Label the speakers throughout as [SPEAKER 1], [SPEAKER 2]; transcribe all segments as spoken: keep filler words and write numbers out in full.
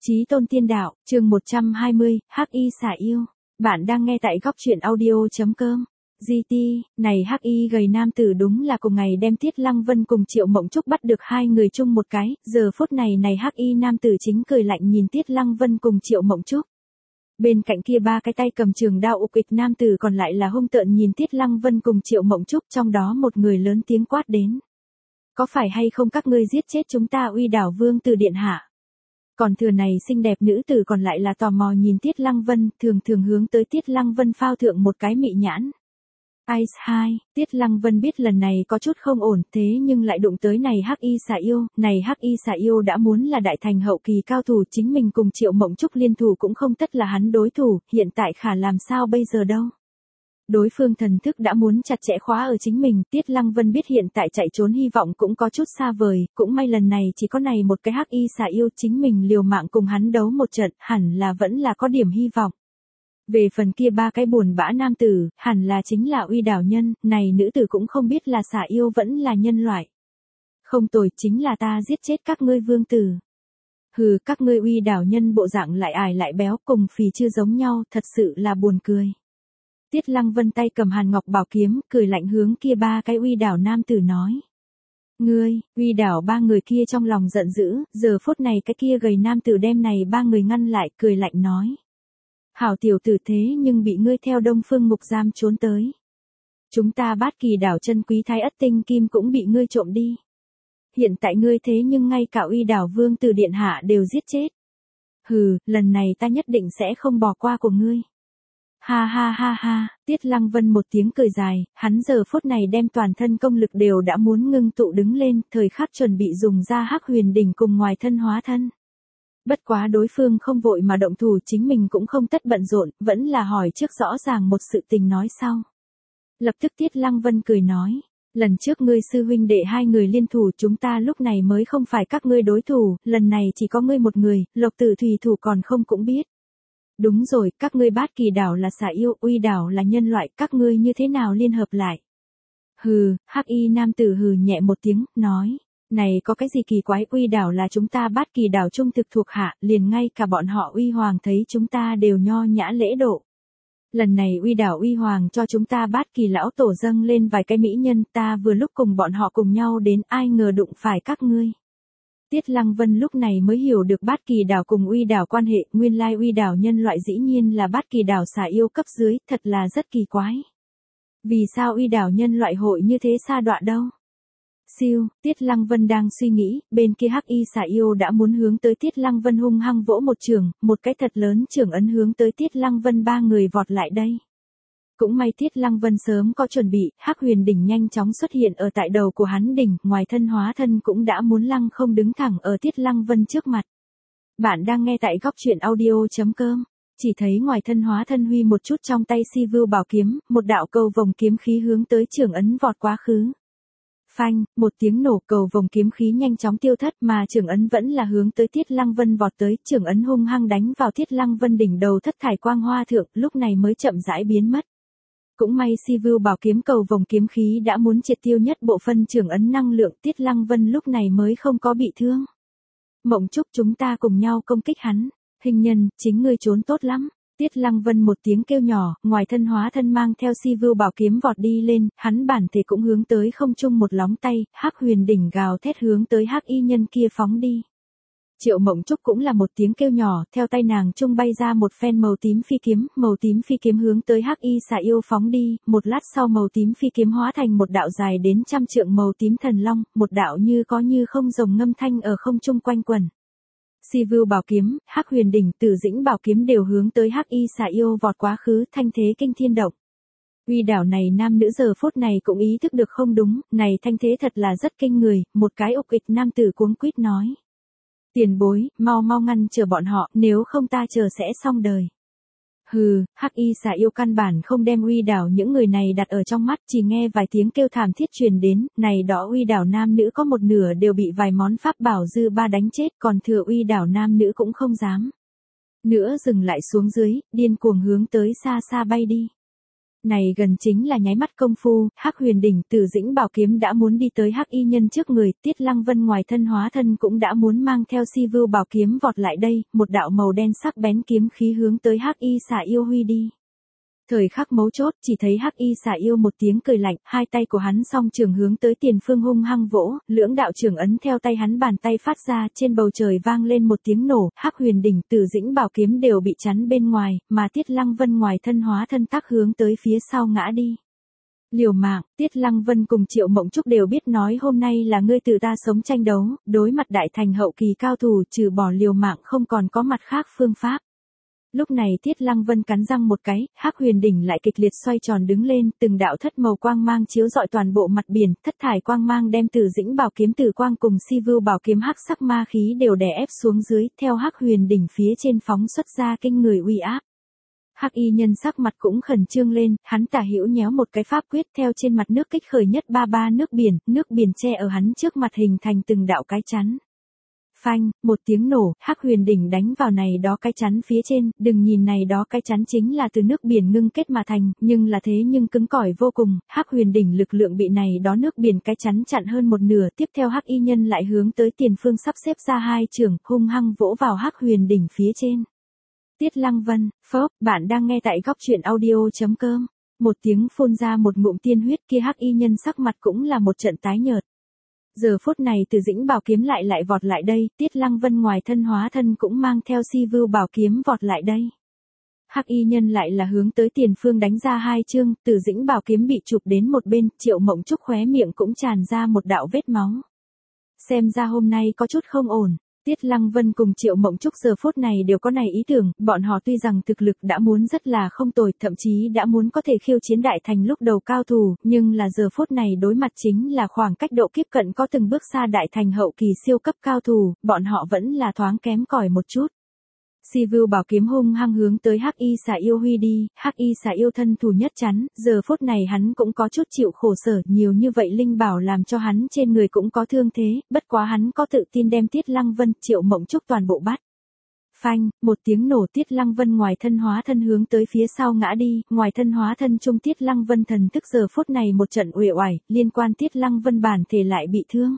[SPEAKER 1] Chí tôn tiên đạo, chương một trăm hai mươi, Hắc Y xà yêu. Bạn đang nghe tại góc truyện audio.com. giê tê, này Hắc Y gầy nam tử đúng là cùng ngày đem Tiết Lăng Vân cùng Triệu Mộng Trúc bắt được hai người chung một cái, giờ phút này này Hắc Y nam tử chính cười lạnh nhìn Tiết Lăng Vân cùng Triệu Mộng Trúc. Bên cạnh kia ba cái tay cầm trường đao ục ịch nam tử còn lại là hung tợn nhìn Tiết Lăng Vân cùng Triệu Mộng Trúc, trong đó một người lớn tiếng quát đến. Có phải hay không các ngươi giết chết chúng ta Uy Đảo Vương từ điện hạ? Còn thừa này xinh đẹp nữ tử còn lại là tò mò nhìn Tiết Lăng Vân, thường thường hướng tới Tiết Lăng Vân phao thượng một cái mị nhãn. Ice hai, Tiết Lăng Vân biết lần này có chút không ổn, thế nhưng lại đụng tới này Hắc Y xà yêu, này Hắc Y xà yêu đã muốn là đại thành hậu kỳ cao thủ, chính mình cùng Triệu Mộng Trúc liên thủ cũng không tất là hắn đối thủ, hiện tại khả làm sao bây giờ đâu. Đối phương thần thức đã muốn chặt chẽ khóa ở chính mình, Tiết Lăng Vân biết hiện tại chạy trốn hy vọng cũng có chút xa vời, cũng may lần này chỉ có này một cái Hắc Y xà yêu, chính mình liều mạng cùng hắn đấu một trận, hẳn là vẫn là có điểm hy vọng. Về phần kia ba cái buồn bã nam tử, hẳn là chính là Uy Đảo nhân, này nữ tử cũng không biết là xà yêu vẫn là nhân loại. Không tồi, chính là ta giết chết các ngươi vương tử. Hừ, các ngươi Uy Đảo nhân bộ dạng lại ải lại béo cùng phì chưa giống nhau, thật sự là buồn cười. Tiết Lăng Vân tay cầm Hàn Ngọc bảo kiếm, cười lạnh hướng kia ba cái Uy Đảo nam tử nói. Ngươi, Uy Đảo ba người kia trong lòng giận dữ, giờ phút này cái kia gầy nam tử đem này ba người ngăn lại, cười lạnh nói. Hảo tiểu tử, thế nhưng bị ngươi theo Đông Phương Ngục Giam trốn tới. Chúng ta Bát Kỳ đảo chân quý thái ất tinh kim cũng bị ngươi trộm đi. Hiện tại ngươi thế nhưng ngay cả Uy Đảo Vương từ điện hạ đều giết chết. Hừ, lần này ta nhất định sẽ không bỏ qua của ngươi. Ha ha ha ha, Tiết Lăng Vân một tiếng cười dài, hắn giờ phút này đem toàn thân công lực đều đã muốn ngưng tụ đứng lên, thời khắc chuẩn bị dùng ra Hắc Huyền đỉnh cùng ngoài thân hóa thân. Bất quá đối phương không vội mà động thủ, chính mình cũng không tất bận rộn, vẫn là hỏi trước rõ ràng một sự tình nói sau. Lập tức Tiết Lăng Vân cười nói, lần trước ngươi sư huynh đệ hai người liên thủ, chúng ta lúc này mới không phải các ngươi đối thủ, lần này chỉ có ngươi một người, Lộc Tử Thủy thủ còn không cũng biết. Đúng rồi, các ngươi Bát Kỳ đảo là xà yêu, Uy đảo là nhân loại, các ngươi như thế nào liên hợp lại? Hừ, Hắc Y nam tử hừ nhẹ một tiếng, nói, này có cái gì kỳ quái, Uy đảo là chúng ta Bát Kỳ đảo trung thực thuộc hạ, liền ngay cả bọn họ Uy Hoàng thấy chúng ta đều nho nhã lễ độ. Lần này Uy đảo Uy Hoàng cho chúng ta Bát Kỳ lão tổ dâng lên vài cái mỹ nhân, ta vừa lúc cùng bọn họ cùng nhau đến, ai ngờ đụng phải các ngươi. Tiết Lăng Vân lúc này mới hiểu được Bát Kỳ đảo cùng Uy đảo quan hệ, nguyên lai Uy đảo nhân loại dĩ nhiên là Bát Kỳ đảo xà yêu cấp dưới, thật là rất kỳ quái. Vì sao Uy đảo nhân loại hội như thế xa đọa đâu? Siêu, Tiết Lăng Vân đang suy nghĩ, bên kia Hắc Y xà yêu đã muốn hướng tới Tiết Lăng Vân hung hăng vỗ một trường, một cái thật lớn trường ấn hướng tới Tiết Lăng Vân ba người vọt lại đây. Cũng may Tiết Lăng Vân sớm có chuẩn bị, Hắc Huyền đỉnh nhanh chóng xuất hiện ở tại đầu của hắn đỉnh, ngoài thân hóa thân cũng đã muốn lăng không đứng thẳng ở Tiết Lăng Vân trước mặt. Bạn đang nghe tại góc truyện audio.com. Chỉ thấy ngoài thân hóa thân huy một chút trong tay si vưu bảo kiếm, một đạo cầu vồng kiếm khí hướng tới trường ấn vọt quá khứ. Phanh, một tiếng nổ, cầu vồng kiếm khí nhanh chóng tiêu thất, mà trường ấn vẫn là hướng tới Tiết Lăng Vân vọt tới, trường ấn hung hăng đánh vào Tiết Lăng Vân đỉnh đầu thất thải quang hoa thượng, lúc này mới chậm rãi biến mất. Cũng may si vưu bảo kiếm cầu vồng kiếm khí đã muốn triệt tiêu nhất bộ phân trường ấn năng lượng, Tiết Lăng Vân lúc này mới không có bị thương. Mộng Trúc, chúng ta cùng nhau công kích hắn. Hình nhân, chính ngươi trốn tốt lắm. Tiết Lăng Vân một tiếng kêu nhỏ, ngoài thân hóa thân mang theo si vưu bảo kiếm vọt đi lên, hắn bản thể cũng hướng tới không trung một lóng tay, Hắc Huyền đỉnh gào thét hướng tới Hắc Y nhân kia phóng đi. Triệu Mộng Trúc cũng là một tiếng kêu nhỏ, theo tay nàng trung bay ra một phen màu tím phi kiếm, màu tím phi kiếm hướng tới Hắc Y xà yêu phóng đi, một lát sau màu tím phi kiếm hóa thành một đạo dài đến trăm trượng màu tím thần long, một đạo như có như không rồng ngâm thanh ở không trung quanh quẩn. Si vưu bảo kiếm, Hắc Huyền đỉnh, Tử Dĩnh bảo kiếm đều hướng tới Hắc Y xà yêu vọt quá khứ, thanh thế kinh thiên động. Uy đảo này nam nữ giờ phút này cũng ý thức được không đúng, này thanh thế thật là rất kinh người, một cái ục ịch nam tử cuống quýt nói. Tiền bối, mau mau ngăn chờ bọn họ, nếu không ta chờ sẽ xong đời. Hừ, Hắc Y xà yêu căn bản không đem Uy đảo những người này đặt ở trong mắt, chỉ nghe vài tiếng kêu thảm thiết truyền đến, này đó Uy đảo nam nữ có một nửa đều bị vài món pháp bảo dư ba đánh chết, còn thừa Uy đảo nam nữ cũng không dám nữa dừng lại xuống dưới, điên cuồng hướng tới xa xa bay đi. Này gần chính là nháy mắt công phu, Hắc Huyền đỉnh Tử Dĩnh Bảo kiếm đã muốn đi tới Hắc Y nhân trước người, Tiết Lăng Vân ngoài thân hóa thân cũng đã muốn mang theo Si Vưu Bảo kiếm vọt lại đây, một đạo màu đen sắc bén kiếm khí hướng tới Hắc Y Xà Yêu huy đi. Thời khắc mấu chốt, chỉ thấy Hắc Y Xà Yêu một tiếng cười lạnh, hai tay của hắn song trường hướng tới tiền phương hung hăng vỗ, lưỡng đạo trường ấn theo tay hắn bàn tay phát ra, trên bầu trời vang lên một tiếng nổ, Hắc Huyền đỉnh Tử Dĩnh Bảo kiếm đều bị chắn bên ngoài, mà Tiết Lăng Vân ngoài thân hóa thân tác hướng tới phía sau ngã đi. Liều mạng, Tiết Lăng Vân cùng Triệu Mộng Trúc đều biết nói hôm nay là ngươi tự ta sống tranh đấu, đối mặt đại thành hậu kỳ cao thủ trừ bỏ liều mạng không còn có mặt khác phương pháp. Lúc này Tiết Lăng Vân cắn răng một cái, Hắc Huyền đỉnh lại kịch liệt xoay tròn đứng lên, từng đạo thất màu quang mang chiếu rọi toàn bộ mặt biển, thất thải quang mang đem Tử Dĩnh Bảo kiếm Tử quang cùng Si Vưu Bảo kiếm hắc sắc ma khí đều đè ép xuống dưới, theo Hắc Huyền đỉnh phía trên phóng xuất ra kinh người uy áp. Hắc Y nhân sắc mặt cũng khẩn trương lên, hắn tả hữu nhéo một cái pháp quyết theo trên mặt nước kích khởi nhất ba ba nước biển, nước biển che ở hắn trước mặt hình thành từng đạo cái chắn. Phanh, một tiếng nổ, Hắc Huyền đỉnh đánh vào này đó cái chắn phía trên, đừng nhìn này đó cái chắn chính là từ nước biển ngưng kết mà thành, nhưng là thế nhưng cứng cỏi vô cùng, Hắc Huyền đỉnh lực lượng bị này đó nước biển cái chắn chặn hơn một nửa, tiếp theo Hắc Y nhân lại hướng tới tiền phương sắp xếp ra hai chưởng, hung hăng vỗ vào Hắc Huyền đỉnh phía trên. Tiết Lăng Vân, phốc, bạn đang nghe tại góc truyện audio chấm com. Một tiếng phun ra một ngụm tiên huyết, kia Hắc Y nhân sắc mặt cũng là một trận tái nhợt. Giờ phút này Từ Dĩnh Bảo kiếm lại lại vọt lại đây, Tiết Lăng Vân ngoài thân hóa thân cũng mang theo Si Vưu Bảo kiếm vọt lại đây. Hắc Y nhân lại là hướng tới tiền phương đánh ra hai chương, Từ Dĩnh Bảo kiếm bị chụp đến một bên, Triệu Mộng Trúc khóe miệng cũng tràn ra một đạo vết máu. Xem ra hôm nay có chút không ổn. Tiết Lăng Vân cùng Triệu Mộng Trúc giờ phút này đều có này ý tưởng, bọn họ tuy rằng thực lực đã muốn rất là không tồi, thậm chí đã muốn có thể khiêu chiến đại thành lúc đầu cao thủ, nhưng là giờ phút này đối mặt chính là khoảng cách độ kiếp cận có từng bước xa đại thành hậu kỳ siêu cấp cao thủ, bọn họ vẫn là thoáng kém cỏi một chút. Si Vưu Bảo kiếm hung hăng hướng tới Hắc Y Xà Yêu huy đi, Hắc Y Xà Yêu thân thủ nhất chắn, giờ phút này hắn cũng có chút chịu khổ sở, nhiều như vậy linh bảo làm cho hắn trên người cũng có thương thế, bất quá hắn có tự tin đem Tiết Lăng Vân, Triệu Mộng Trúc toàn bộ bắt. Phanh, một tiếng nổ, Tiết Lăng Vân ngoài thân hóa thân hướng tới phía sau ngã đi, ngoài thân hóa thân trung Tiết Lăng Vân thần thức giờ phút này một trận uể oải, liên quan Tiết Lăng Vân bản thể lại bị thương.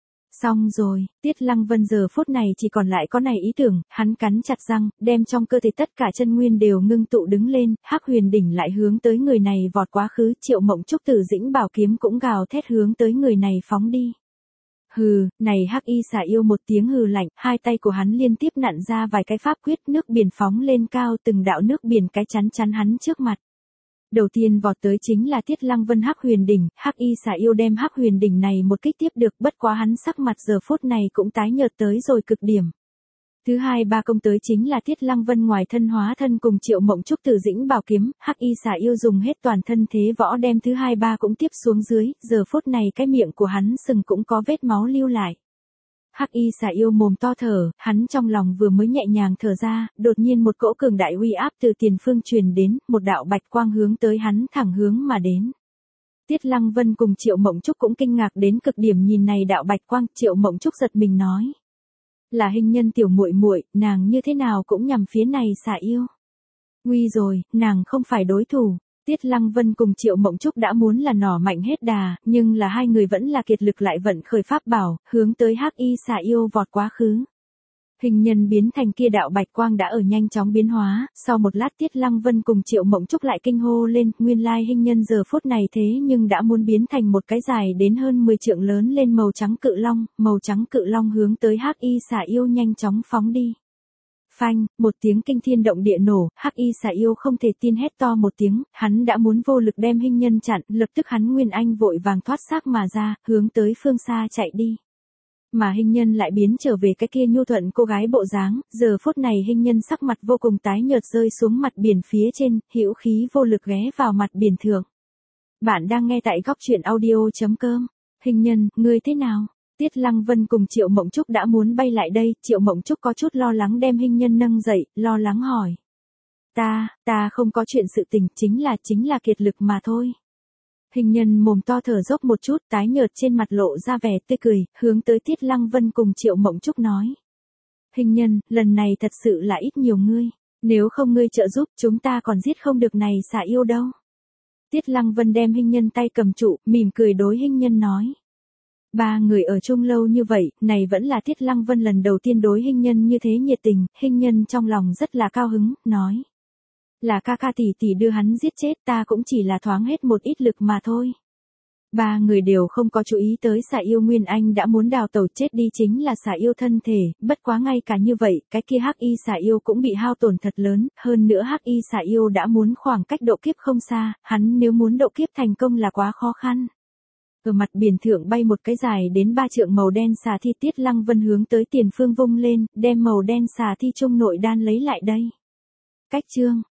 [SPEAKER 1] Xong rồi, Tiết Lăng Vân giờ phút này chỉ còn lại có này ý tưởng, hắn cắn chặt răng, đem trong cơ thể tất cả chân nguyên đều ngưng tụ đứng lên, Hắc Huyền đỉnh lại hướng tới người này vọt quá khứ, Triệu Mộng Trúc Tử Dĩnh Bảo kiếm cũng gào thét hướng tới người này phóng đi. Hừ, này Hắc Y Xà Yêu một tiếng hừ lạnh, hai tay của hắn liên tiếp nặn ra vài cái pháp quyết, nước biển phóng lên cao, từng đạo nước biển cái chắn chắn hắn trước mặt. Đầu tiên vọt tới chính là Tiết Lăng Vân Hắc Huyền đỉnh, Hắc Y Xà Yêu đem Hắc Huyền đỉnh này một kích tiếp được, bất quá hắn sắc mặt giờ phút này cũng tái nhợt tới rồi cực điểm. Thứ hai ba công tới chính là Tiết Lăng Vân ngoài thân hóa thân cùng Triệu Mộng Trúc Tử Dĩnh Bảo kiếm, Hắc Y Xà Yêu dùng hết toàn thân thế võ đem thứ hai ba cũng tiếp xuống dưới, giờ phút này cái miệng của hắn sừng cũng có vết máu lưu lại. Hắc Y Xà Yêu mồm to thở, hắn trong lòng vừa mới nhẹ nhàng thở ra, đột nhiên một cỗ cường đại uy áp từ tiền phương truyền đến, một đạo bạch quang hướng tới hắn thẳng hướng mà đến. Tiết Lăng Vân cùng Triệu Mộng Trúc cũng kinh ngạc đến cực điểm nhìn này đạo bạch quang, Triệu Mộng Trúc giật mình nói: "Là hình nhân tiểu muội muội, nàng như thế nào cũng nhằm phía này Xà Yêu. Nguy rồi, nàng không phải đối thủ." Tiết Lăng Vân cùng Triệu Mộng Trúc đã muốn là nỏ mạnh hết đà, nhưng là hai người vẫn là kiệt lực lại vận khởi pháp bảo, hướng tới Hắc Y Xà Yêu vọt quá khứ. Hình nhân biến thành kia đạo bạch quang đã ở nhanh chóng biến hóa, sau một lát Tiết Lăng Vân cùng Triệu Mộng Trúc lại kinh hô lên, nguyên lai hình nhân giờ phút này thế nhưng đã muốn biến thành một cái dài đến hơn mười trượng lớn lên màu trắng cự long, màu trắng cự long hướng tới Hắc Y Xà Yêu nhanh chóng phóng đi. Phanh, một tiếng kinh thiên động địa nổ, Hắc Y Xà Yêu không thể tin hét to một tiếng, hắn đã muốn vô lực đem hình nhân chặn, lập tức hắn nguyên anh vội vàng thoát xác mà ra, hướng tới phương xa chạy đi. Mà hình nhân lại biến trở về cái kia nhu thuận cô gái bộ dáng, giờ phút này hình nhân sắc mặt vô cùng tái nhợt rơi xuống mặt biển phía trên, hữu khí vô lực ghé vào mặt biển thượng. Bạn đang nghe tại góc truyện audio chấm com. Hình nhân, ngươi thế nào? Tiết Lăng Vân cùng Triệu Mộng Trúc đã muốn bay lại đây, Triệu Mộng Trúc có chút lo lắng đem hình nhân nâng dậy, lo lắng hỏi. Ta, ta không có chuyện sự tình, chính là chính là kiệt lực mà thôi. Hình nhân mồm to thở dốc một chút, tái nhợt trên mặt lộ ra vẻ tươi cười, hướng tới Tiết Lăng Vân cùng Triệu Mộng Trúc nói. Hình nhân, lần này thật sự là ít nhiều ngươi, nếu không ngươi trợ giúp chúng ta còn giết không được này Xà Yêu đâu. Tiết Lăng Vân đem Hinh Nhân tay cầm trụ, mỉm cười đối Hinh Nhân nói. Ba người ở chung lâu như vậy, này vẫn là Tiết Lăng Vân lần đầu tiên đối Hinh Nhân như thế nhiệt tình, Hinh Nhân trong lòng rất là cao hứng, nói. Là ca ca tỷ tỷ đưa hắn giết chết, ta cũng chỉ là thoáng hết một ít lực mà thôi. Ba người đều không có chú ý tới Xà Yêu Nguyên Anh đã muốn đào tẩu, chết đi chính là Xà Yêu thân thể, bất quá ngay cả như vậy, cái kia Hắc Y Xà Yêu cũng bị hao tổn thật lớn, hơn nữa Hắc Y Xà Yêu đã muốn khoảng cách độ kiếp không xa, hắn nếu muốn độ kiếp thành công là quá khó khăn. Ở mặt biển thượng bay một cái dài đến ba trượng màu đen xà thi, Tiết Lăng Vân hướng tới tiền phương vung lên, đem màu đen xà thi trung nội đan lấy lại đây. Cách chương